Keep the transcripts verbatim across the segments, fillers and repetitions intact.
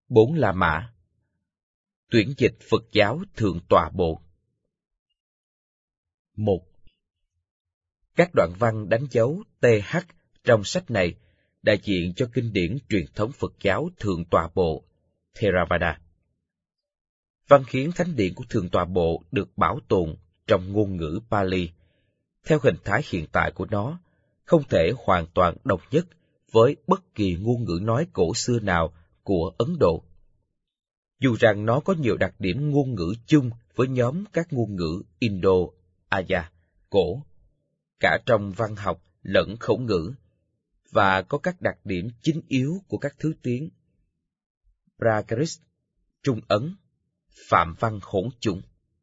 Bốn La Mã. Tuyển dịch Phật giáo Thượng Tọa Bộ. Một. Các đoạn văn đánh dấu tê hát trong sách này đại diện cho kinh điển truyền thống Phật giáo Thượng Tọa Bộ, Theravada. Văn khiến thánh điển của Thượng Tọa Bộ được bảo tồn trong ngôn ngữ Pali. Theo hình thái hiện tại của nó, không thể hoàn toàn đồng nhất với bất kỳ ngôn ngữ nói cổ xưa nào của Ấn Độ. Dù rằng nó có nhiều đặc điểm ngôn ngữ chung với nhóm các ngôn ngữ Indo-Arya cổ, cả trong văn học lẫn khẩu ngữ, và có các đặc điểm chính yếu của các thứ tiếng Prakrit, Trung Ấn, Phạm văn hỗn chung.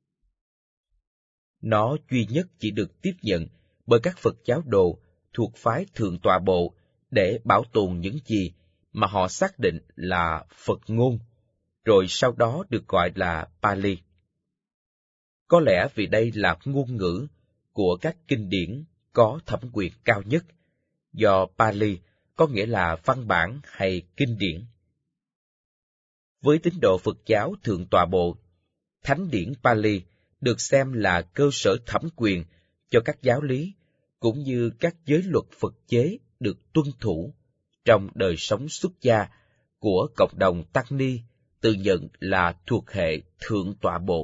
Nó duy nhất chỉ được tiếp nhận bởi các Phật giáo đồ thuộc phái Thượng Tọa Bộ để bảo tồn những gì mà họ xác định là Phật ngôn, rồi sau đó được gọi là Pali. Có lẽ vì đây là ngôn ngữ của các kinh điển có thẩm quyền cao nhất, do Pali có nghĩa là văn bản hay kinh điển. Với tín đồ Phật giáo Thượng Tọa Bộ, thánh điển Pali được xem là cơ sở thẩm quyền cho các giáo lý, cũng như các giới luật Phật chế được tuân thủ trong đời sống xuất gia của cộng đồng Tăng Ni tự nhận là thuộc hệ Thượng Tọa Bộ.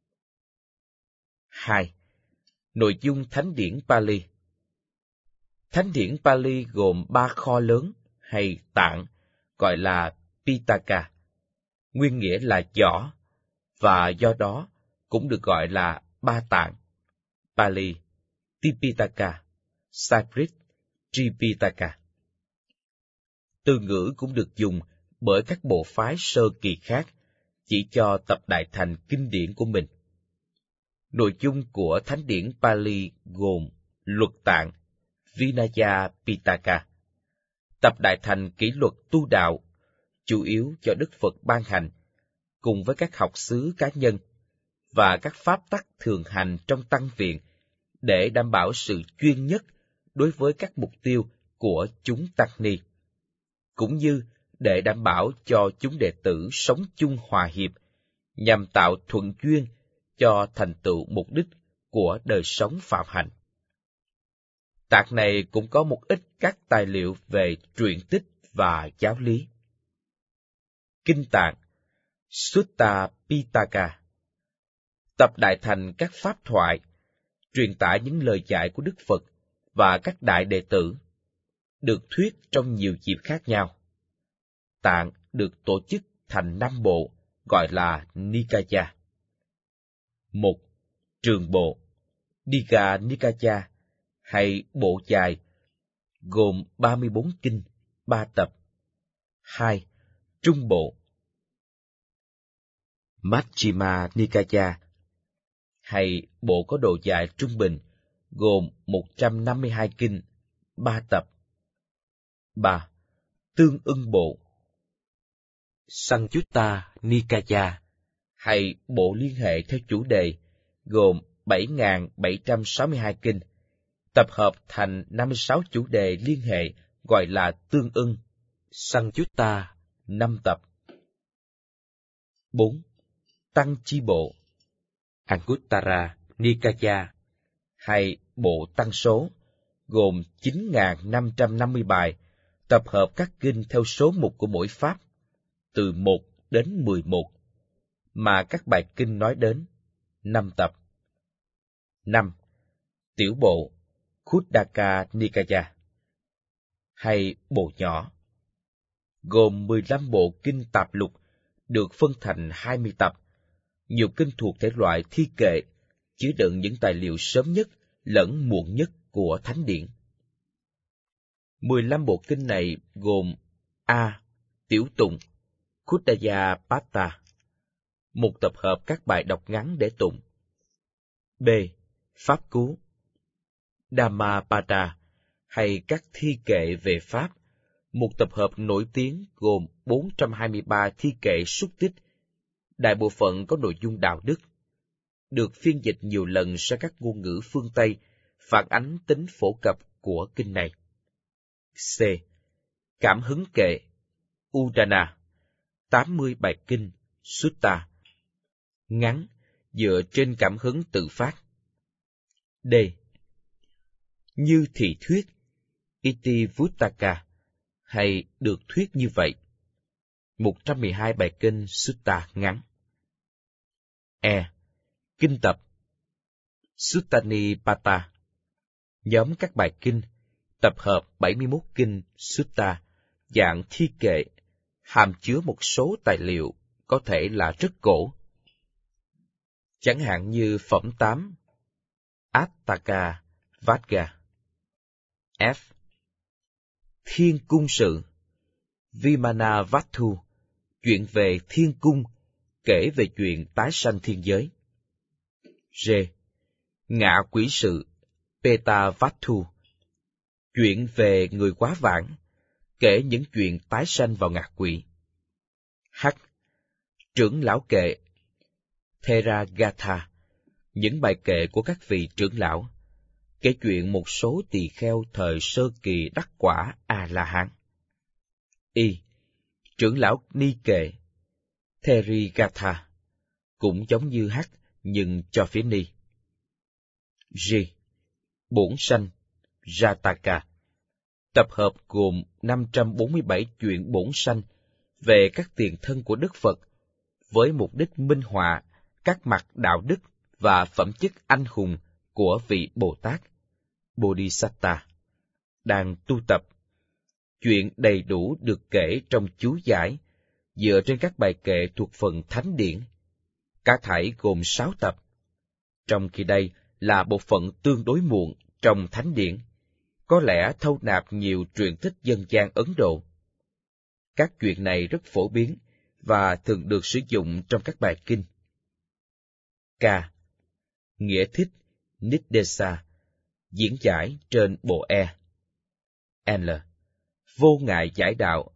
Hai. Nội dung thánh điển Pali. Thánh điển Pali gồm ba kho lớn hay tạng, gọi là Pitaka, nguyên nghĩa là giỏ, và do đó cũng được gọi là ba tạng, Pali, Tipitaka, Sanskrit, Tripitaka. Từ ngữ cũng được dùng bởi các bộ phái sơ kỳ khác, chỉ cho tập đại thành kinh điển của mình. Nội dung của thánh điển Pali gồm luật tạng, Vinaya Pitaka, tập đại thành kỷ luật tu đạo, chủ yếu cho Đức Phật ban hành, cùng với các học xứ cá nhân, và các pháp tắc thường hành trong tăng viện, để đảm bảo sự chuyên nhất đối với các mục tiêu của chúng tăng ni, cũng như để đảm bảo cho chúng đệ tử sống chung hòa hiệp, nhằm tạo thuận duyên cho thành tựu mục đích của đời sống phạm hạnh. Tạng này cũng có một ít các tài liệu về truyện tích và giáo lý. Kinh tạng Sutta Pitaka, tập đại thành các pháp thoại, truyền tải những lời dạy của Đức Phật và các đại đệ tử, được thuyết trong nhiều dịp khác nhau. Tạng được tổ chức thành năm bộ, gọi là Nikaya. Một. Trường bộ, Dika Nikaya, hay bộ dài, gồm ba mươi bốn kinh, ba tập. Hai. Trung bộ, Majjhima Nikaya, hay bộ có độ dài trung bình, gồm một trăm năm mươi hai kinh, ba tập. Ba. Tương ưng bộ, Sanjutta Nikaya, hay bộ liên hệ theo chủ đề, gồm bảy nghìn bảy trăm sáu mươi hai kinh, tập hợp thành năm mươi sáu chủ đề liên hệ, gọi là tương ưng, Sanjutta, năm tập. Bốn. Tăng chi bộ, Anguttara Nikaya, hay bộ tăng số, gồm chín nghìn năm trăm năm mươi bài, tập hợp các kinh theo số mục của mỗi pháp, từ một đến mười một, mà các bài kinh nói đến, năm tập. Năm. Tiểu bộ, Khuddaka Nikaya, hay bộ nhỏ, gồm mười lăm bộ kinh tạp lục, được phân thành hai mươi tập, nhiều kinh thuộc thể loại thi kệ, chứa đựng những tài liệu sớm nhất lẫn muộn nhất của thánh điển. Mười lăm bộ kinh này gồm A. Tiểu tụng, Khuddaya Pata, một tập hợp các bài đọc ngắn để tụng. B. Pháp cú, Dhammapada, hay các thi kệ về Pháp, một tập hợp nổi tiếng gồm bốn trăm hai mươi ba thi kệ xúc tích, đại bộ phận có nội dung đạo đức, được phiên dịch nhiều lần sang các ngôn ngữ phương Tây, phản ánh tính phổ cập của kinh này. C. Cảm hứng kệ, Udana, tám mươi bài kinh Sutta, ngắn, dựa trên cảm hứng tự phát. D. Như thị thuyết, Itivuttaka, hay được thuyết như vậy, một trăm mười hai bài kinh Sutta ngắn. E. Kinh tập, Suttanipata, nhóm các bài kinh, tập hợp bảy mươi mốt kinh Sutta, dạng thi kệ, hàm chứa một số tài liệu có thể là rất cổ. Chẳng hạn như phẩm tám, Attaka Vadga. F. Thiên cung sự, Vimanavatthu, chuyện về thiên cung, kể về chuyện tái sanh thiên giới. G. Ngạ quỷ sự, Petavatthu, chuyện về người quá vãng, kể những chuyện tái sanh vào ngạ quỷ. H. Trưởng lão kệ, Theragatha, những bài kệ của các vị trưởng lão, kể chuyện một số tỳ kheo thời sơ kỳ đắc quả A-la-hán. Y. Trưởng lão ni kệ, Therigatha, cũng giống như H nhưng cho phía ni. G. Bổn sanh, Jataka, tập hợp gồm năm trăm bốn mươi bảy chuyện bổn sanh về các tiền thân của Đức Phật, với mục đích minh họa các mặt đạo đức và phẩm chất anh hùng của vị Bồ Tát, Bodhisatta, đang tu tập. Chuyện đầy đủ được kể trong chú giải, dựa trên các bài kệ thuộc phần Thánh Điển. Cả thảy gồm sáu tập, trong khi đây là bộ phận tương đối muộn trong Thánh Điển, có lẽ thâu nạp nhiều truyền thuyết dân gian Ấn Độ. Các chuyện này rất phổ biến và thường được sử dụng trong các bài kinh. K. Nghĩa thích Niddesa, diễn giải trên bộ E. L. Vô ngại giải đạo,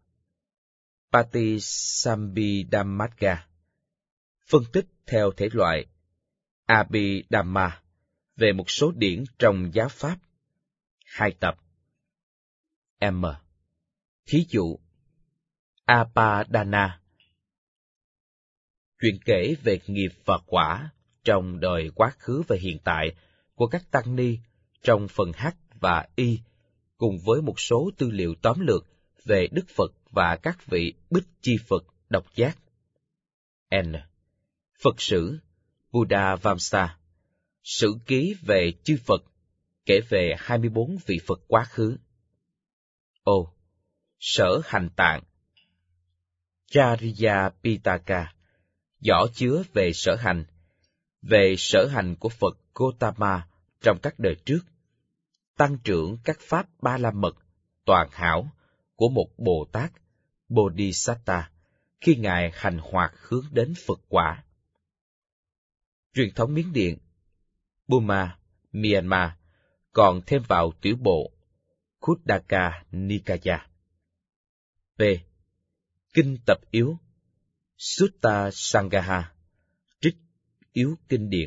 Patisambhidhammaga, phân tích theo thể loại Abhidhamma về một số điển trong giáo pháp, hai tập. M. Thí dụ, Apadana, chuyện kể về nghiệp và quả trong đời quá khứ và hiện tại của các tăng ni trong phần H và Y, cùng với một số tư liệu tóm lược về Đức Phật và các vị Bích Chi Phật độc giác. N. Phật sử, Buddha Vamsa, sử ký về chư Phật, kể về hai mươi bốn vị Phật quá khứ. O. Sở hành tạng, Chariya Pitaka, giỏ chứa về sở hành, về sở hành của Phật Gotama trong các đời trước, tăng trưởng các pháp ba la mật, toàn hảo của một Bồ Tát, Bodhisatta, khi Ngài hành hoạt hướng đến Phật quả. Truyền thống Miến Điện, Burma, Myanmar, còn thêm vào tiểu bộ Khuddaka Nikaya. P. Kinh tập yếu, Sutta Sangaha, trích yếu kinh điển.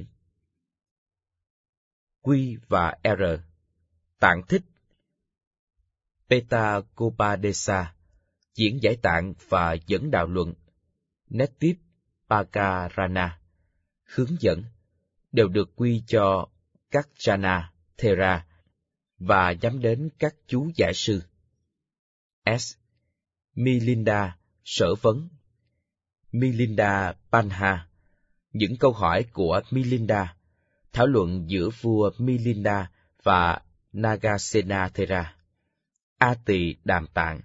Q và R. Tạng thích, Petakopadesa, diễn giải tạng và dẫn đạo luận, Netip Pakarana, hướng dẫn, đều được quy cho các Jana, Thera, và nhắm đến các chú giải sư. S. Milinda, sở vấn, Milinda Panha, những câu hỏi của Milinda, thảo luận giữa vua Milinda và Nagasena Thera. A Tỳ Đàm Tạng,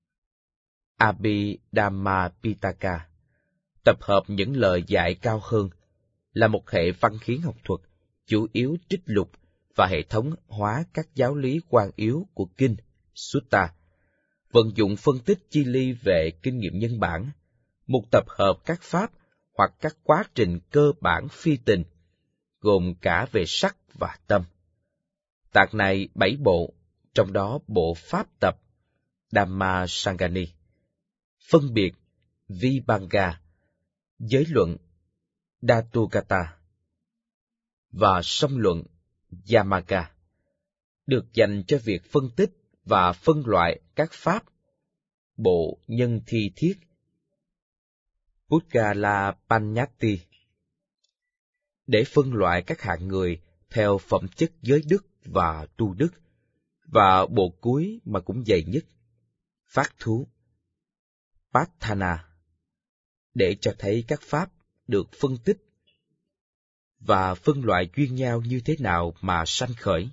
Abhidhamma Pitaka, tập hợp những lời dạy cao hơn, là một hệ văn hiến học thuật, chủ yếu trích lục và hệ thống hóa các giáo lý quan yếu của kinh Sutta, vận dụng phân tích chi ly về kinh nghiệm nhân bản, một tập hợp các pháp hoặc các quá trình cơ bản phi tình, gồm cả về sắc và tâm. Tạng này bảy bộ, trong đó bộ pháp tập Dhamma Sangani, phân biệt Vibhanga, giới luận Dhatugata và song luận Yamaka, được dành cho việc phân tích và phân loại các pháp, bộ nhân thi thiết, Pudgalapannatti, để phân loại các hạng người theo phẩm chất giới đức và tu đức, và bộ cuối mà cũng dày nhất, phát thú, Patthana, để cho thấy các pháp được phân tích và phân loại duyên nhau như thế nào mà sanh khởi.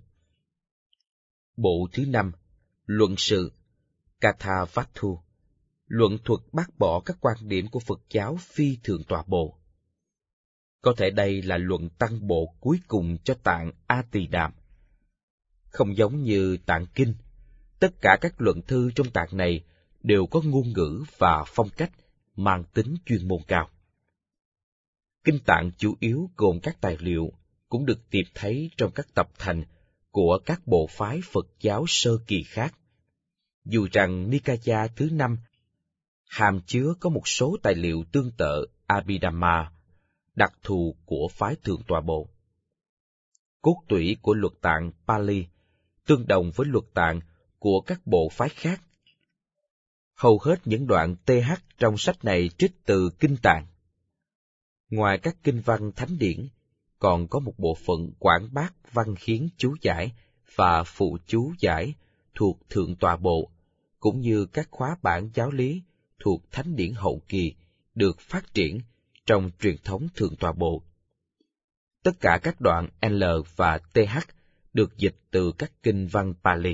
Bộ thứ năm, luận sự, Kathavatthu, luận thuật bác bỏ các quan điểm của Phật giáo phi thượng tọa bộ. Có thể đây là luận tăng bộ cuối cùng cho tạng A Tỳ Đàm. Không giống như tạng kinh, tất cả các luận thư trong tạng này đều có ngôn ngữ và phong cách mang tính chuyên môn cao. Kinh tạng chủ yếu gồm các tài liệu cũng được tìm thấy trong các tập thành của các bộ phái Phật giáo sơ kỳ khác. Dù rằng Nikaya thứ năm hàm chứa có một số tài liệu tương tự Abhidhamma, đặc thù của phái thượng tọa bộ. Cốt tủy của luật tạng Pali tương đồng với luật tạng của các bộ phái khác. Hầu hết những đoạn tê hát trong sách này trích từ kinh tạng. Ngoài các kinh văn thánh điển, còn có một bộ phận quảng bác văn hiến chú giải và phụ chú giải thuộc thượng tọa bộ, cũng như các khóa bản giáo lý thuộc thánh điển hậu kỳ được phát triển trong truyền thống thượng tọa bộ. Tất cả các đoạn L và tê hát được dịch từ các kinh văn Pali.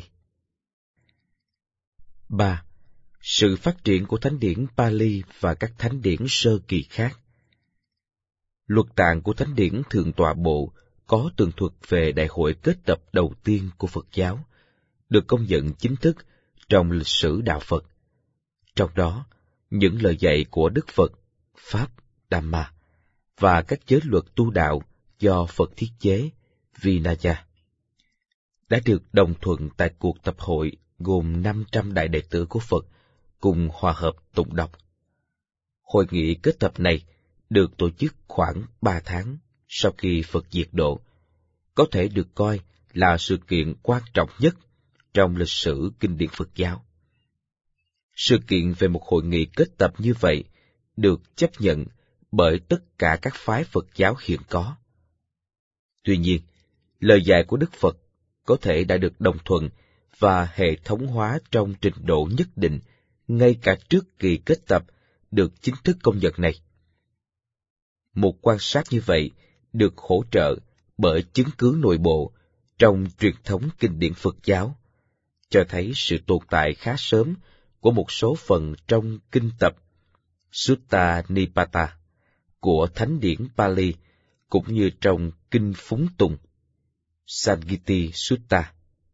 ba. Sự phát triển của thánh điển Pali và các thánh điển sơ kỳ khác. Luật tạng của thánh điển thượng tọa bộ có tường thuật về đại hội kết tập đầu tiên của Phật giáo, được công nhận chính thức trong lịch sử đạo Phật. Trong đó, những lời dạy của Đức Phật, Pháp, Dhamma và các giới luật tu đạo do Phật thiết chế, Vinaya, đã được đồng thuận tại cuộc tập hội gồm năm trăm đại đệ tử của Phật cùng hòa hợp tụng đọc. Hội nghị kết tập này được tổ chức khoảng ba tháng sau khi Phật diệt độ, có thể được coi là sự kiện quan trọng nhất trong lịch sử kinh điển Phật giáo. Sự kiện về một hội nghị kết tập như vậy được chấp nhận bởi tất cả các phái Phật giáo hiện có. Tuy nhiên, lời dạy của Đức Phật có thể đã được đồng thuận và hệ thống hóa trong trình độ nhất định ngay cả trước kỳ kết tập được chính thức công nhận này. Một quan sát như vậy được hỗ trợ bởi chứng cứ nội bộ trong truyền thống kinh điển Phật giáo, cho thấy sự tồn tại khá sớm của một số phần trong kinh tập Sutta Nipata của thánh điển Pali, cũng như trong kinh Phúng Tùng Samgiti Sutta,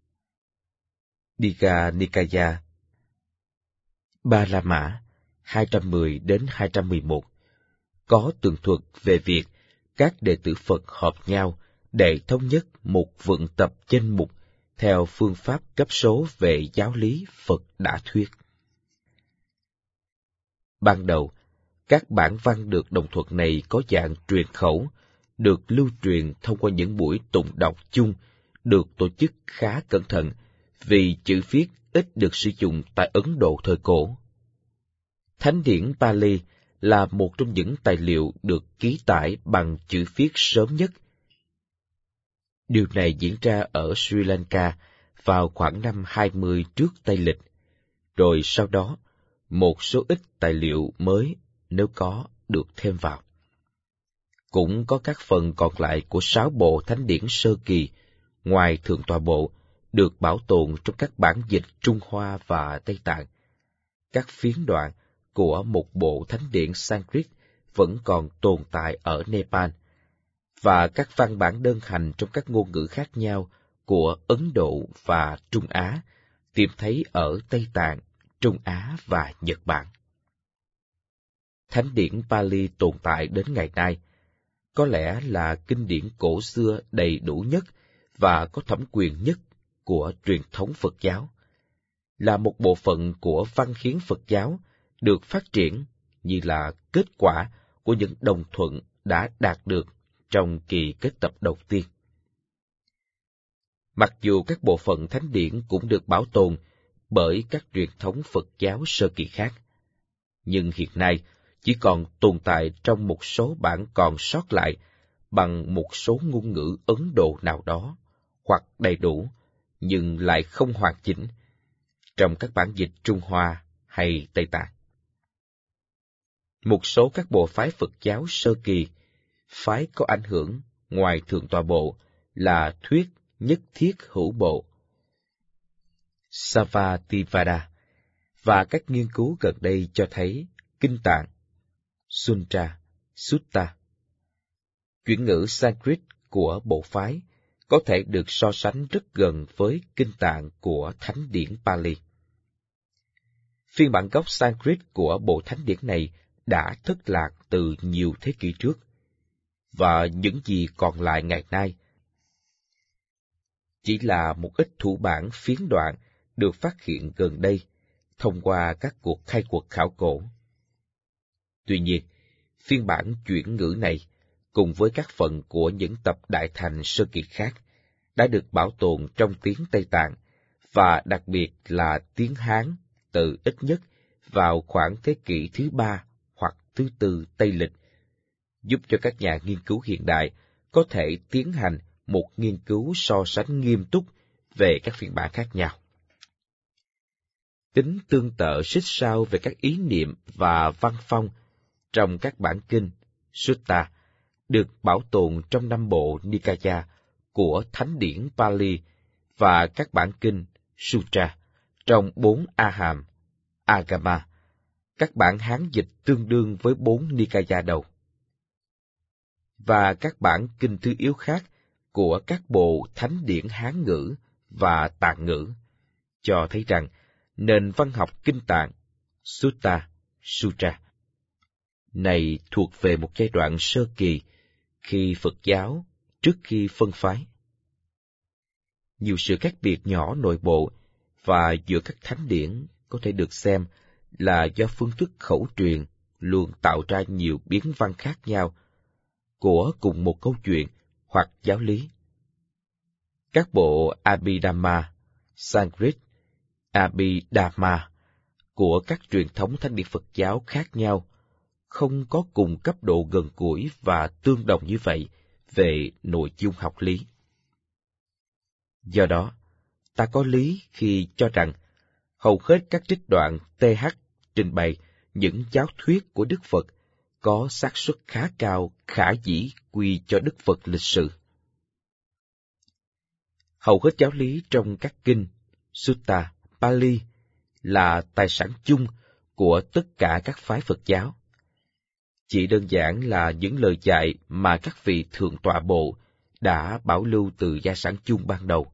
Digha Nikaya Ba La Mã hai trăm mười đến hai trăm mười một có tường thuật về việc các đệ tử Phật họp nhau để thống nhất một vận tập danh mục theo phương pháp cấp số về giáo lý Phật đã thuyết. Ban đầu, các bản văn được đồng thuận này có dạng truyền khẩu, được lưu truyền thông qua những buổi tụng đọc chung, được tổ chức khá cẩn thận vì chữ viết ít được sử dụng tại Ấn Độ thời cổ. Thánh điển Pali là một trong những tài liệu được ký tải bằng chữ viết sớm nhất. Điều này diễn ra ở Sri Lanka vào khoảng năm hai mươi trước Tây lịch, rồi sau đó một số ít tài liệu mới, nếu có, được thêm vào. Cũng có các phần còn lại của sáu bộ thánh điển sơ kỳ, ngoài thượng tọa bộ, được bảo tồn trong các bản dịch Trung Hoa và Tây Tạng. Các phiến đoạn của một bộ thánh điển Sanskrit vẫn còn tồn tại ở Nepal, và các văn bản đơn hành trong các ngôn ngữ khác nhau của Ấn Độ và Trung Á tìm thấy ở Tây Tạng, Trung Á và Nhật Bản. Thánh điển Pali tồn tại đến ngày nay, có lẽ là kinh điển cổ xưa đầy đủ nhất và có thẩm quyền nhất của truyền thống Phật giáo, là một bộ phận của văn hiến Phật giáo được phát triển như là kết quả của những đồng thuận đã đạt được trong kỳ kết tập đầu tiên. Mặc dù các bộ phận thánh điển cũng được bảo tồn bởi các truyền thống Phật giáo sơ kỳ khác, nhưng hiện nay chỉ còn tồn tại trong một số bản còn sót lại bằng một số ngôn ngữ Ấn Độ nào đó, hoặc đầy đủ, nhưng lại không hoàn chỉnh, trong các bản dịch Trung Hoa hay Tây Tạng. Một số các bộ phái Phật giáo sơ kỳ, phái có ảnh hưởng ngoài Thượng Tọa Bộ là thuyết nhất thiết hữu bộ, Savativada, và các nghiên cứu gần đây cho thấy Kinh Tạng, Sutra, Sutta. Chuyển ngữ Sanskrit của bộ phái có thể được so sánh rất gần với Kinh Tạng của Thánh điển Pali. Phiên bản gốc Sanskrit của bộ thánh điển này đã thất lạc từ nhiều thế kỷ trước, và những gì còn lại ngày nay chỉ là một ít thủ bản phiến đoạn được phát hiện gần đây thông qua các cuộc khai quật khảo cổ. Tuy nhiên, phiên bản chuyển ngữ này, cùng với các phần của những tập đại thành sơ kỳ khác, đã được bảo tồn trong tiếng Tây Tạng, và đặc biệt là tiếng Hán từ ít nhất vào khoảng thế kỷ thứ ba hoặc thứ tư Tây lịch, giúp cho các nhà nghiên cứu hiện đại có thể tiến hành một nghiên cứu so sánh nghiêm túc về các phiên bản khác nhau. Tính tương tự xích sao về các ý niệm và văn phong trong các bản kinh Sutta được bảo tồn trong năm bộ Nikaya của Thánh điển Pali và các bản kinh Sutra trong bốn A Hàm, Agama, các bản Hán dịch tương đương với bốn Nikaya đầu, và các bản kinh thứ yếu khác của các bộ Thánh điển Hán ngữ và Tạng ngữ, cho thấy rằng nền văn học Kinh Tạng, Sutta, Sutra này thuộc về một giai đoạn sơ kỳ khi Phật giáo trước khi phân phái. Nhiều sự khác biệt nhỏ nội bộ và giữa các thánh điển có thể được xem là do phương thức khẩu truyền luôn tạo ra nhiều biến văn khác nhau của cùng một câu chuyện hoặc giáo lý. Các bộ Abhidhamma, Sanskrit, Abhidhamma của các truyền thống thánh điển Phật giáo khác nhau không có cùng cấp độ gần gũi và tương đồng như vậy về nội dung học lý. Do đó, ta có lý khi cho rằng hầu hết các trích đoạn tê hát trình bày những giáo thuyết của Đức Phật có xác suất khá cao khả dĩ quy cho Đức Phật lịch sử. Hầu hết giáo lý trong các kinh, Sutta, Pali là tài sản chung của tất cả các phái Phật giáo. Chỉ đơn giản là những lời dạy mà các vị thượng tọa bộ đã bảo lưu từ gia sản chung ban đầu.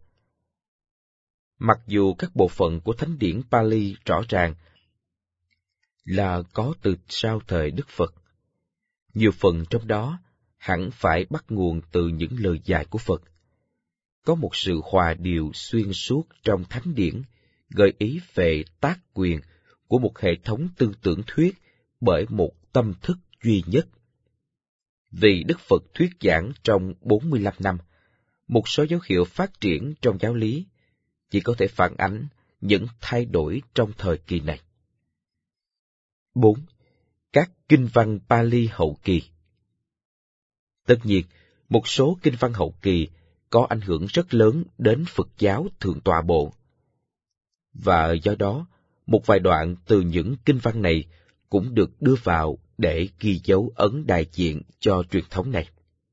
Mặc dù các bộ phận của thánh điển Pali rõ ràng là có từ sau thời Đức Phật, nhiều phần trong đó hẳn phải bắt nguồn từ những lời dạy của Phật. Có một sự hòa điều xuyên suốt trong thánh điển gợi ý về tác quyền của một hệ thống tư tưởng thuyết bởi một tâm thức duy nhất. Vì Đức Phật thuyết giảng trong bốn mươi lăm năm, một số dấu hiệu phát triển trong giáo lý chỉ có thể phản ánh những thay đổi trong thời kỳ này. bốn. Các kinh văn Pali hậu kỳ. Tất nhiên, một số kinh văn hậu kỳ có ảnh hưởng rất lớn đến Phật giáo thượng tọa bộ. Và do đó, một vài đoạn từ những kinh văn này cũng được đưa vào để ghi dấu ấn đại diện cho truyền thống này.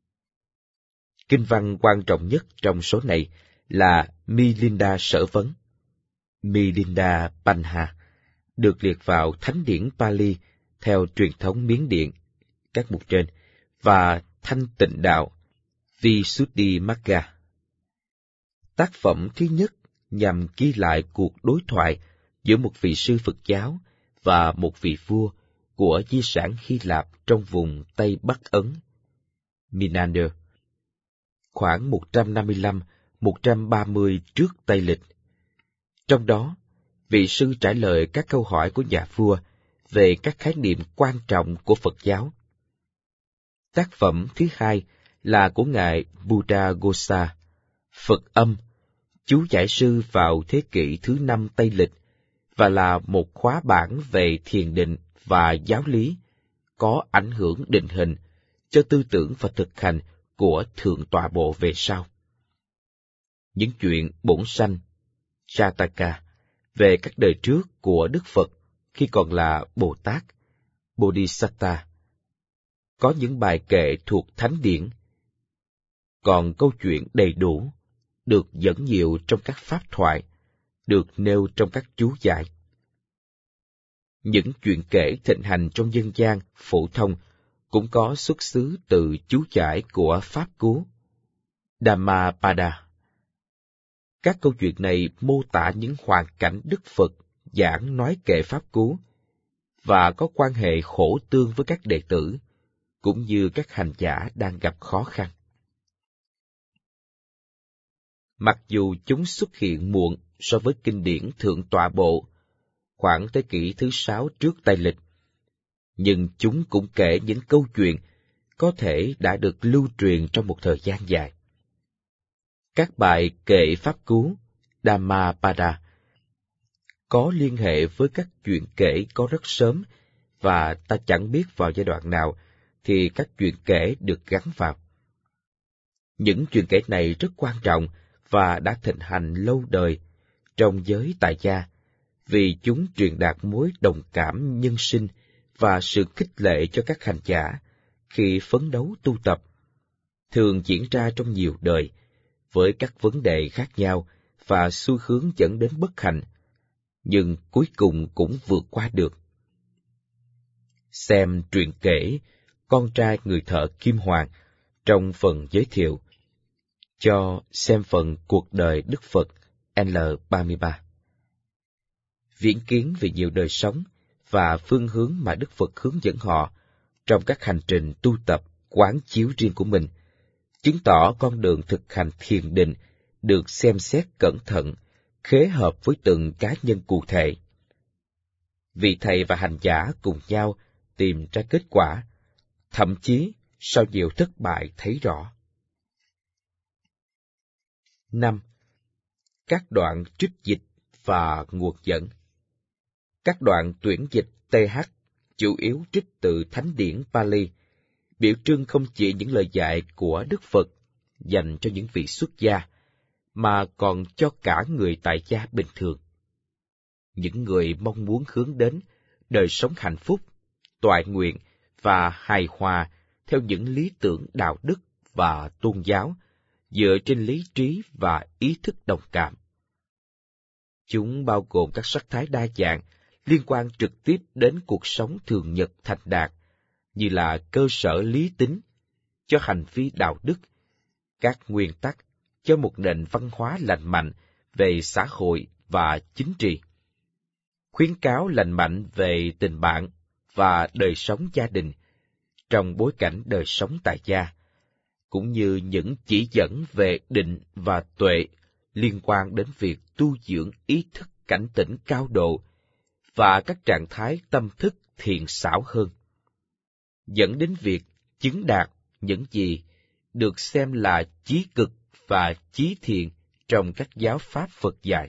Kinh văn quan trọng nhất trong số này là Milinda Sở Vấn, Milinda Panha, được liệt vào thánh điển Pali theo truyền thống Miến Điện, các mục trên, và Thanh Tịnh Đạo, Visuddhimagga. Tác phẩm thứ nhất nhằm ghi lại cuộc đối thoại giữa một vị sư Phật giáo và một vị vua của di sản Hy Lạp trong vùng Tây Bắc Ấn, Menander, khoảng một trăm năm mươi lăm đến một trăm ba mươi trước Tây lịch. Trong đó, vị sư trả lời các câu hỏi của nhà vua về các khái niệm quan trọng của Phật giáo. Tác phẩm thứ hai là của ngài Buddhaghosa, Phật âm, chú giải sư vào thế kỷ thứ năm Tây lịch, và là một khóa bản về thiền định và giáo lý có ảnh hưởng định hình cho tư tưởng và thực hành của Thượng Tọa Bộ về sau. Những chuyện bổn sanh, Jataka, về các đời trước của Đức Phật khi còn là Bồ Tát, Bodhisatta, có những bài kệ thuộc thánh điển, còn câu chuyện đầy đủ, được dẫn nhiều trong các pháp thoại, được nêu trong các chú giải. Những chuyện kể thịnh hành trong dân gian phổ thông cũng có xuất xứ từ chú giải của Pháp Cú, Dhammapada. Các câu chuyện này mô tả những hoàn cảnh Đức Phật giảng nói kệ Pháp Cú, và có quan hệ khổ tương với các đệ tử, cũng như các hành giả đang gặp khó khăn. Mặc dù chúng xuất hiện muộn so với kinh điển Thượng Tọa Bộ, khoảng thế kỷ thứ sáu trước Tây Lịch, nhưng chúng cũng kể những câu chuyện có thể đã được lưu truyền trong một thời gian dài. Các bài kệ Pháp Cú, Dhammapada, có liên hệ với các chuyện kể có rất sớm, và ta chẳng biết vào giai đoạn nào thì các chuyện kể được gắn vào. Những chuyện kể này rất quan trọng và đã thịnh hành lâu đời trong giới tại gia, vì chúng truyền đạt mối đồng cảm nhân sinh và sự khích lệ cho các hành giả khi phấn đấu tu tập, thường diễn ra trong nhiều đời, với các vấn đề khác nhau và xu hướng dẫn đến bất hạnh, nhưng cuối cùng cũng vượt qua được. Xem truyện kể Con trai người thợ Kim Hoàng trong phần giới thiệu, cho xem phần Cuộc đời Đức Phật L ba mươi ba. Viễn kiến về nhiều đời sống và phương hướng mà Đức Phật hướng dẫn họ trong các hành trình tu tập quán chiếu riêng của mình, chứng tỏ con đường thực hành thiền định được xem xét cẩn thận, khế hợp với từng cá nhân cụ thể. Vị thầy và hành giả cùng nhau tìm ra kết quả, thậm chí sau nhiều thất bại thấy rõ. năm. Các đoạn trích dịch và nguồn dẫn. Các đoạn tuyển dịch tê hát chủ yếu trích từ thánh điển Pali, biểu trưng không chỉ những lời dạy của Đức Phật dành cho những vị xuất gia, mà còn cho cả người tại gia bình thường. Những người mong muốn hướng đến đời sống hạnh phúc, toại nguyện và hài hòa theo những lý tưởng đạo đức và tôn giáo, dựa trên lý trí và ý thức đồng cảm. Chúng bao gồm các sắc thái đa dạng liên quan trực tiếp đến cuộc sống thường nhật thành đạt, như là cơ sở lý tính cho hành vi đạo đức, các nguyên tắc cho một nền văn hóa lành mạnh về xã hội và chính trị, khuyến cáo lành mạnh về tình bạn và đời sống gia đình trong bối cảnh đời sống tại gia, cũng như những chỉ dẫn về định và tuệ liên quan đến việc tu dưỡng ý thức cảnh tỉnh cao độ và các trạng thái tâm thức thiện xảo hơn, dẫn đến việc chứng đạt những gì được xem là chí cực và chí thiện trong các giáo pháp Phật dạy.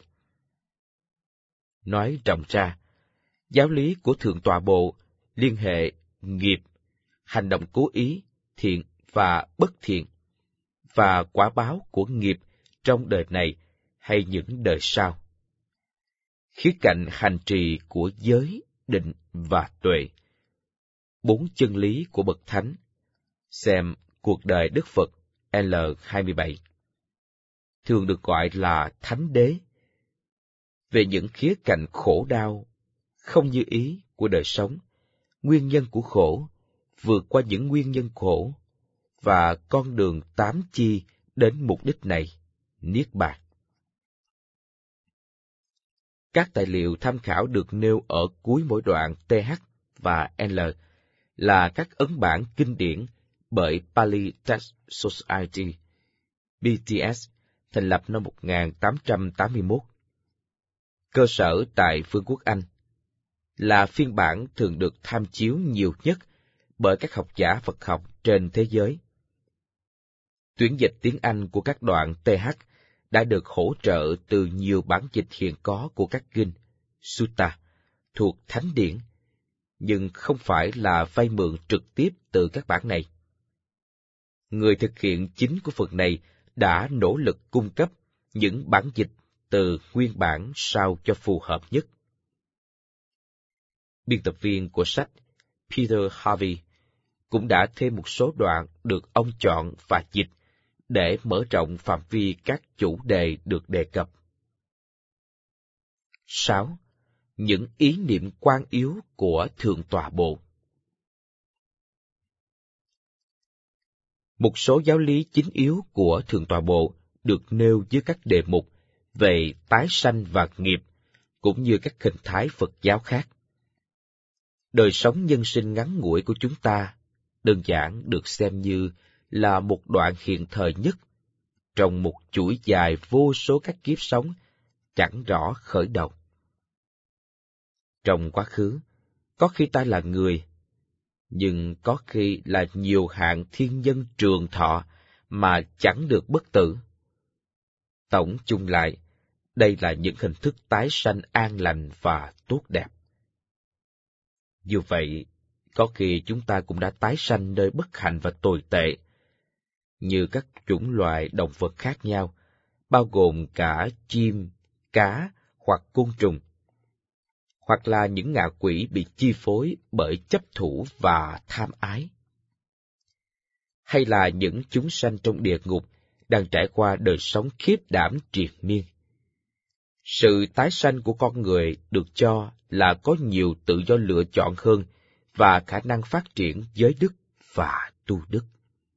Nói rộng ra, giáo lý của Thượng Tọa Bộ liên hệ nghiệp, hành động cố ý, thiện và bất thiện, và quả báo của nghiệp trong đời này hay những đời sau. Khía cạnh hành trì của giới, định và tuệ. Bốn chân lý của Bậc Thánh. Xem Cuộc đời Đức Phật L hai mươi bảy. Thường được gọi là Thánh Đế. Về những khía cạnh khổ đau, không như ý của đời sống, nguyên nhân của khổ, vượt qua những nguyên nhân khổ, và con đường tám chi đến mục đích này, Niết Bàn. Các tài liệu tham khảo được nêu ở cuối mỗi đoạn tê hát và L là các ấn bản kinh điển bởi Pali Text Society, B T S, thành lập năm một nghìn tám trăm tám mươi mốt. Cơ sở tại Vương quốc Anh, là phiên bản thường được tham chiếu nhiều nhất bởi các học giả Phật học trên thế giới. Tuyển dịch tiếng Anh của các đoạn tê hát đã được hỗ trợ từ nhiều bản dịch hiện có của các kinh, sutta, thuộc Thánh Điển, nhưng không phải là vay mượn trực tiếp từ các bản này. Người thực hiện chính của phần này đã nỗ lực cung cấp những bản dịch từ nguyên bản sao cho phù hợp nhất. Biên tập viên của sách, Peter Harvey, cũng đã thêm một số đoạn được ông chọn và dịch để mở rộng phạm vi các chủ đề được đề cập. sáu. Những ý niệm quan yếu của Thượng tọa Bộ. Một số giáo lý chính yếu của Thượng tọa Bộ được nêu dưới các đề mục về tái sanh và nghiệp, cũng như các hình thái Phật giáo khác. Đời sống nhân sinh ngắn ngủi của chúng ta đơn giản được xem như là một đoạn hiện thời nhất trong một chuỗi dài vô số các kiếp sống chẳng rõ khởi đầu. Trong quá khứ, có khi ta là người, nhưng có khi là nhiều hạng thiên nhân trường thọ mà chẳng được bất tử. Tổng chung lại, đây là những hình thức tái sanh an lành và tốt đẹp. Dù vậy, có khi chúng ta cũng đã tái sanh nơi bất hạnh và tồi tệ, như các chủng loài động vật khác nhau, bao gồm cả chim, cá hoặc côn trùng, hoặc là những ngạ quỷ bị chi phối bởi chấp thủ và tham ái, hay là những chúng sanh trong địa ngục đang trải qua đời sống khiếp đảm triền miên. Sự tái sanh của con người được cho là có nhiều tự do lựa chọn hơn và khả năng phát triển giới đức và tu đức.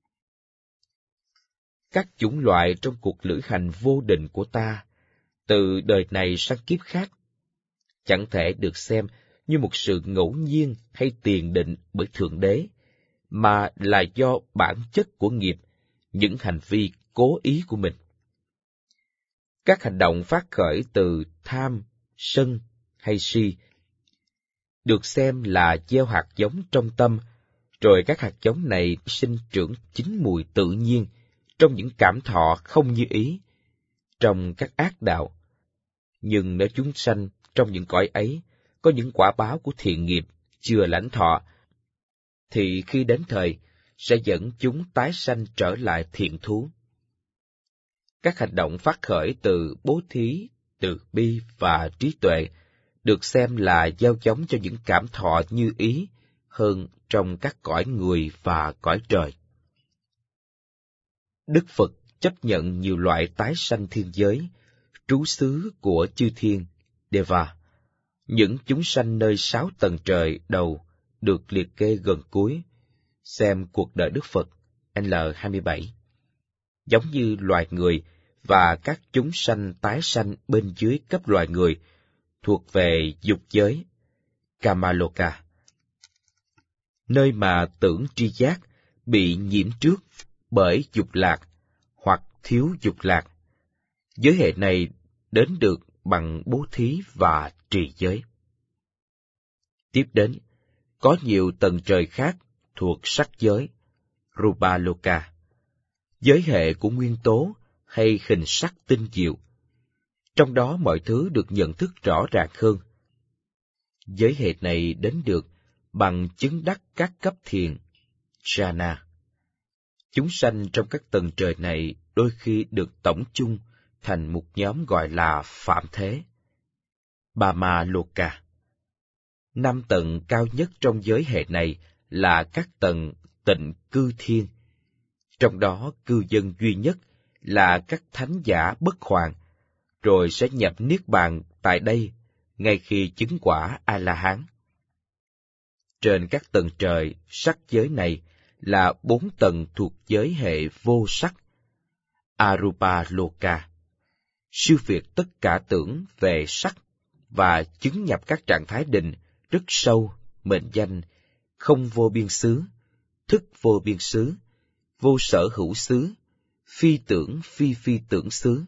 Các chủng loại trong cuộc lữ hành vô định của ta, từ đời này sang kiếp khác, chẳng thể được xem như một sự ngẫu nhiên hay tiền định bởi Thượng Đế, mà là do bản chất của nghiệp, những hành vi cố ý của mình. Các hành động phát khởi từ tham, sân hay si được xem là gieo hạt giống trong tâm, rồi các hạt giống này sinh trưởng chín mùi tự nhiên trong những cảm thọ không như ý, trong các ác đạo. Nhưng nếu chúng sanh trong những cõi ấy có những quả báo của thiện nghiệp chưa lãnh thọ, thì khi đến thời sẽ dẫn chúng tái sanh trở lại thiện thú. Các hành động phát khởi từ bố thí, từ bi và trí tuệ được xem là gieo giống cho những cảm thọ như ý hơn trong các cõi người và cõi trời. Đức Phật chấp nhận nhiều loại tái sanh thiên giới, trú xứ của chư thiên, Deva, những chúng sanh nơi sáu tầng trời đầu được liệt kê gần cuối, xem cuộc đời Đức Phật L hai mươi bảy, giống như loài người và các chúng sanh tái sanh bên dưới cấp loài người, thuộc về dục giới, Kamaloka, nơi mà tưởng tri giác bị nhiễm trước bởi dục lạc hoặc thiếu dục lạc. Giới hệ này đến được bằng bố thí và trì giới. Tiếp đến, có nhiều tầng trời khác thuộc sắc giới, Rupaloka, giới hệ của nguyên tố hay hình sắc tinh diệu. Trong đó mọi thứ được nhận thức rõ ràng hơn. Giới hệ này đến được bằng chứng đắc các cấp thiền, jhana. Chúng sanh trong các tầng trời này đôi khi được tổng chung thành một nhóm gọi là phạm thế, Bhamaloka. Năm tầng cao nhất trong giới hệ này là các tầng tịnh cư thiên. Trong đó cư dân duy nhất là các thánh giả bất hoàn, rồi sẽ nhập niết bàn tại đây ngay khi chứng quả A-la-hán. Trên các tầng trời sắc giới này là bốn tầng thuộc giới hệ vô sắc, Arupa-loka, siêu việt tất cả tưởng về sắc và chứng nhập các trạng thái định rất sâu, mệnh danh không vô biên xứ, thức vô biên xứ, vô sở hữu xứ, phi tưởng phi phi tưởng xứ.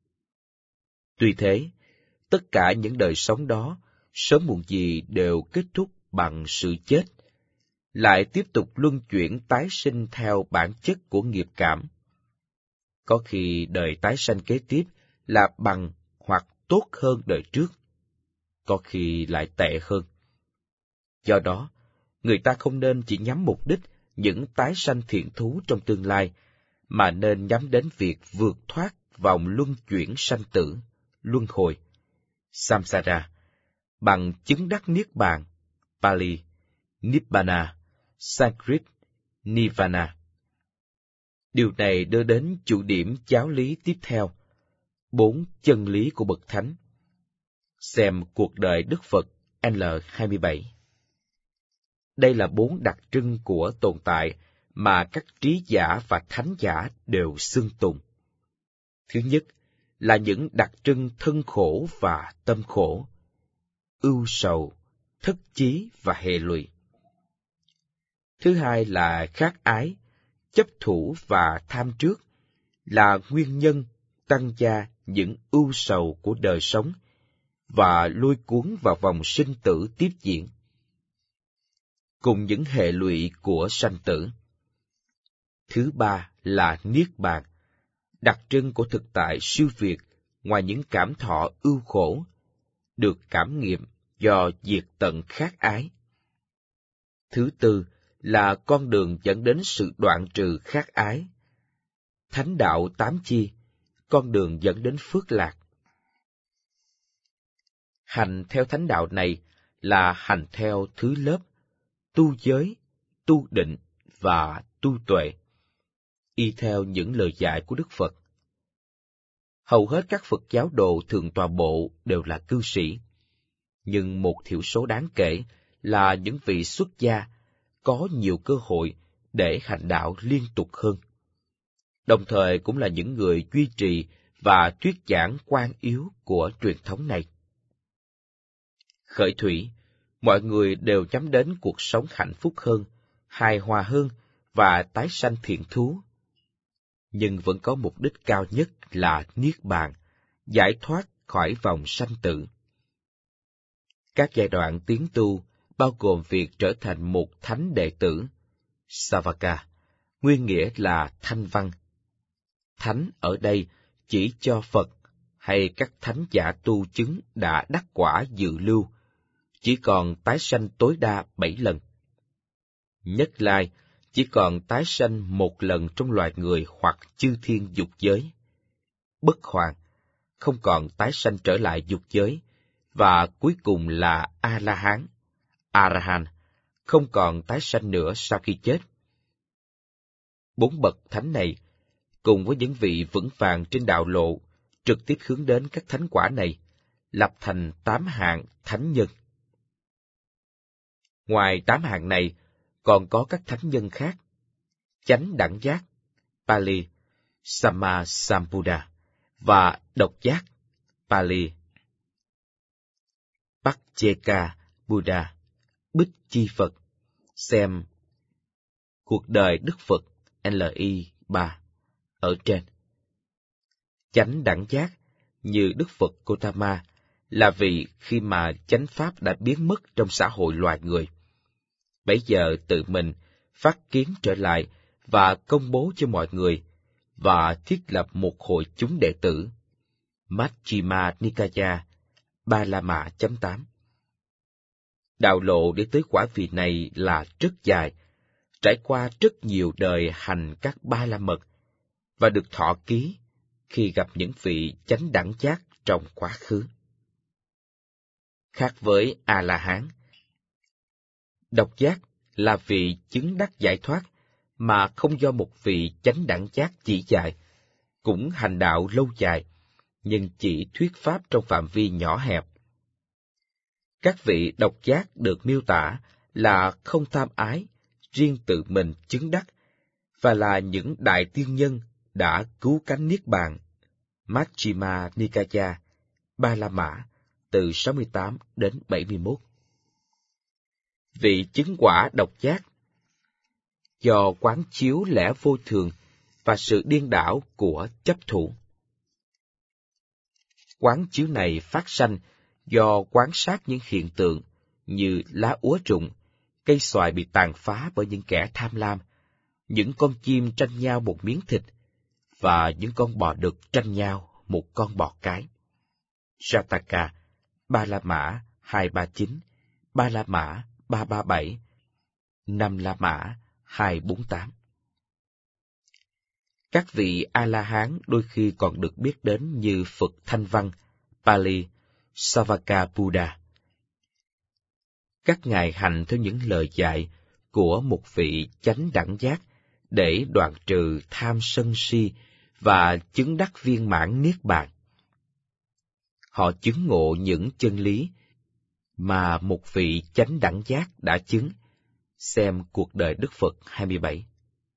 Tuy thế, tất cả những đời sống đó sớm muộn gì đều kết thúc bằng sự chết, lại tiếp tục luân chuyển tái sinh theo bản chất của nghiệp cảm. Có khi đời tái sanh kế tiếp là bằng hoặc tốt hơn đời trước, có khi lại tệ hơn. Do đó, người ta không nên chỉ nhắm mục đích những tái sanh thiện thú trong tương lai, mà nên nhắm đến việc vượt thoát vòng luân chuyển sanh tử, luân hồi, samsara, bằng chứng đắc niết bàn, Pali, Nibbana, Sanskrit, Nirvana. Điều này đưa đến chủ điểm giáo lý tiếp theo, bốn chân lý của Bậc Thánh. Xem cuộc đời Đức Phật L hai mươi bảy. Đây là bốn đặc trưng của tồn tại mà các trí giả và thánh giả đều xưng tụng. Thứ nhất là những đặc trưng thân khổ và tâm khổ, ưu sầu, thất chí và hệ lụy. Thứ hai là khát ái, chấp thủ và tham trước, là nguyên nhân tăng gia những ưu sầu của đời sống và lôi cuốn vào vòng sinh tử tiếp diễn, cùng những hệ lụy của sanh tử. Thứ ba là niết bàn, đặc trưng của thực tại siêu việt ngoài những cảm thọ ưu khổ, được cảm nghiệm do diệt tận khát ái. Thứ tư là con đường dẫn đến sự đoạn trừ khát ái. Thánh đạo tám chi, con đường dẫn đến phước lạc. Hành theo thánh đạo này là hành theo thứ lớp tu giới, tu định và tu tuệ, y theo những lời dạy của Đức Phật. Hầu hết các Phật giáo đồ thượng tọa bộ đều là cư sĩ, nhưng một thiểu số đáng kể là những vị xuất gia có nhiều cơ hội để hành đạo liên tục hơn. Đồng thời cũng là những người duy trì và thuyết giảng quan yếu của truyền thống này. Khởi thủy, mọi người đều nhắm đến cuộc sống hạnh phúc hơn, hài hòa hơn và tái sanh thiện thú. Nhưng vẫn có mục đích cao nhất là niết bàn, giải thoát khỏi vòng sanh tử. Các giai đoạn tiến tu bao gồm việc trở thành một thánh đệ tử, Savaka, nguyên nghĩa là thanh văn. Thánh ở đây chỉ cho Phật hay các thánh giả tu chứng đã đắc quả dự lưu, chỉ còn tái sanh tối đa bảy lần. Nhất lai chỉ còn tái sanh một lần trong loài người hoặc chư thiên dục giới. Bất hoàn, không còn tái sanh trở lại dục giới, và cuối cùng là A-la-hán, A-ra-hán, không còn tái sanh nữa sau khi chết. Bốn bậc thánh này, cùng với những vị vững vàng trên đạo lộ, trực tiếp hướng đến các thánh quả này, lập thành tám hạng thánh nhân. Ngoài tám hạng này, còn có các thánh nhân khác: chánh đẳng giác, Pali, Samma Sambuddha, và độc giác, Pali, Pacceka Buddha, Bích Chi Phật. Xem cuộc đời Đức Phật L I ba ở trên. Chánh đẳng giác, như Đức Phật Gotama, là vì khi mà chánh pháp đã biến mất trong xã hội loài người, bấy giờ tự mình phát kiến trở lại và công bố cho mọi người, và thiết lập một hội chúng đệ tử, Majjhima Nikaya, Ba La Mã chấm tám. Đạo lộ để tới quả vị này là rất dài, trải qua rất nhiều đời hành các ba la mật, và được thọ ký khi gặp những vị chánh đẳng giác trong quá khứ. Khác với A-la-hán, độc giác là vị chứng đắc giải thoát mà không do một vị chánh đẳng giác chỉ dạy, cũng hành đạo lâu dài, nhưng chỉ thuyết pháp trong phạm vi nhỏ hẹp. Các vị độc giác được miêu tả là không tham ái, riêng tự mình chứng đắc, và là những đại tiên nhân đã cứu cánh niết bàn, Majjhima Nikaya, Ba La Mã, từ sáu mươi tám đến bảy mươi mốt. Vị chứng quả độc giác do quán chiếu lẽ vô thường và sự điên đảo của chấp thủ. Quán chiếu này phát sanh do quan sát những hiện tượng như lá úa rụng, cây xoài bị tàn phá bởi những kẻ tham lam, những con chim tranh nhau một miếng thịt, và những con bò đực tranh nhau một con bò cái. Jataka, Ba La Mã hai ba chín, Ba La Mã ba ba bảy, năm La Mã hai bốn tám. Các vị A-la-hán đôi khi còn được biết đến như Phật Thanh Văn, Pali, Savaka Buddha. Các ngài hành theo những lời dạy của một vị chánh đẳng giác để đoạn trừ tham sân si và chứng đắc viên mãn niết bàn. Họ chứng ngộ những chân lý mà một vị chánh đẳng giác đã chứng. Xem cuộc đời Đức Phật hai mươi bảy.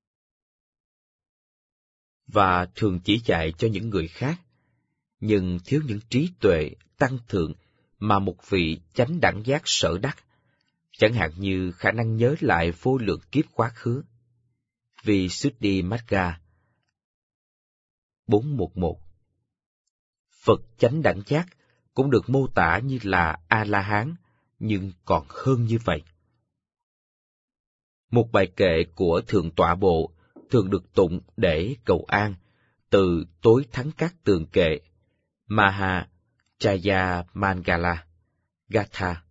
Và thường chỉ dạy cho những người khác, nhưng thiếu những trí tuệ tăng thượng mà một vị chánh đẳng giác sở đắc, chẳng hạn như khả năng nhớ lại vô lượng kiếp quá khứ. Vì Suddhimagga bốn một một. Phật chánh đẳng giác cũng được mô tả như là A-la-hán, nhưng còn hơn như vậy. Một bài kệ của Thượng Tọa Bộ thường được tụng để cầu an, từ tối thắng các tường kệ, Maha Chaya Mangala Gatha.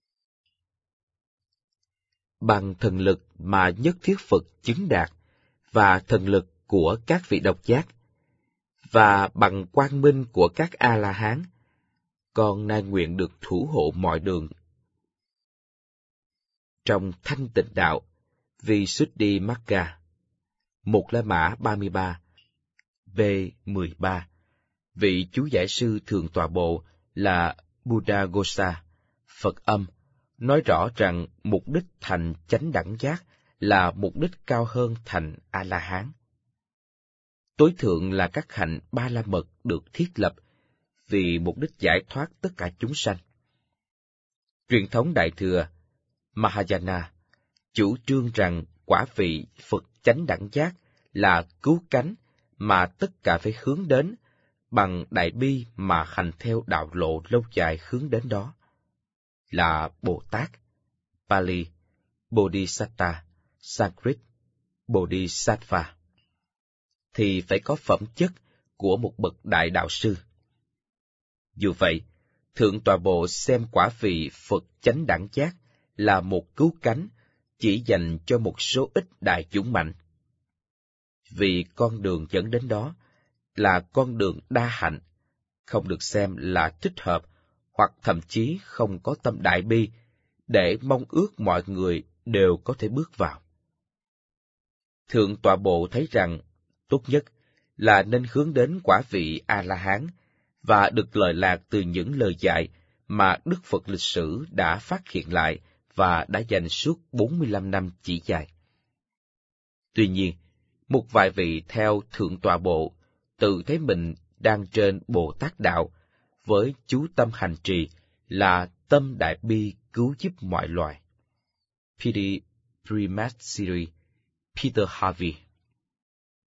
Bằng thần lực mà nhất thiết Phật chứng đạt, và thần lực của các vị độc giác, và bằng quang minh của các A-la-hán, con nay nguyện được thủ hộ mọi đường. Trong thanh tịnh đạo, vì Suddhimagga, một La Mã ba mươi ba, B mười ba, vị chú giải sư Thượng Tọa Bộ là Buddhaghosa, Phật âm, nói rõ rằng mục đích thành chánh đẳng giác là mục đích cao hơn thành A-la-hán. Tối thượng là các hạnh ba la mật được thiết lập vì mục đích giải thoát tất cả chúng sanh. Truyền thống Đại Thừa Mahayana chủ trương rằng quả vị Phật chánh đẳng giác là cứu cánh mà tất cả phải hướng đến, bằng đại bi mà hành theo đạo lộ lâu dài hướng đến đó, là Bồ Tát, Pali, Bodhisatta, Sanskrit, Bodhisattva, thì phải có phẩm chất của một bậc đại đạo sư. Dù vậy, Thượng Tọa Bộ xem quả vị Phật chánh đẳng giác là một cứu cánh chỉ dành cho một số ít đại chúng mạnh. Vì con đường dẫn đến đó là con đường đa hạnh, không được xem là thích hợp hoặc thậm chí không có tâm đại bi để mong ước mọi người đều có thể bước vào. Thượng Tọa Bộ thấy rằng tốt nhất là nên hướng đến quả vị A-la-hán và được lợi lạc từ những lời dạy mà Đức Phật lịch sử đã phát hiện lại và đã dành suốt bốn mươi lăm năm chỉ dạy. Tuy nhiên, một vài vị theo Thượng Tọa Bộ tự thấy mình đang trên Bồ Tát Đạo với chú tâm hành trì là tâm đại bi cứu giúp mọi loài. P D Primat Series, Peter Harvey.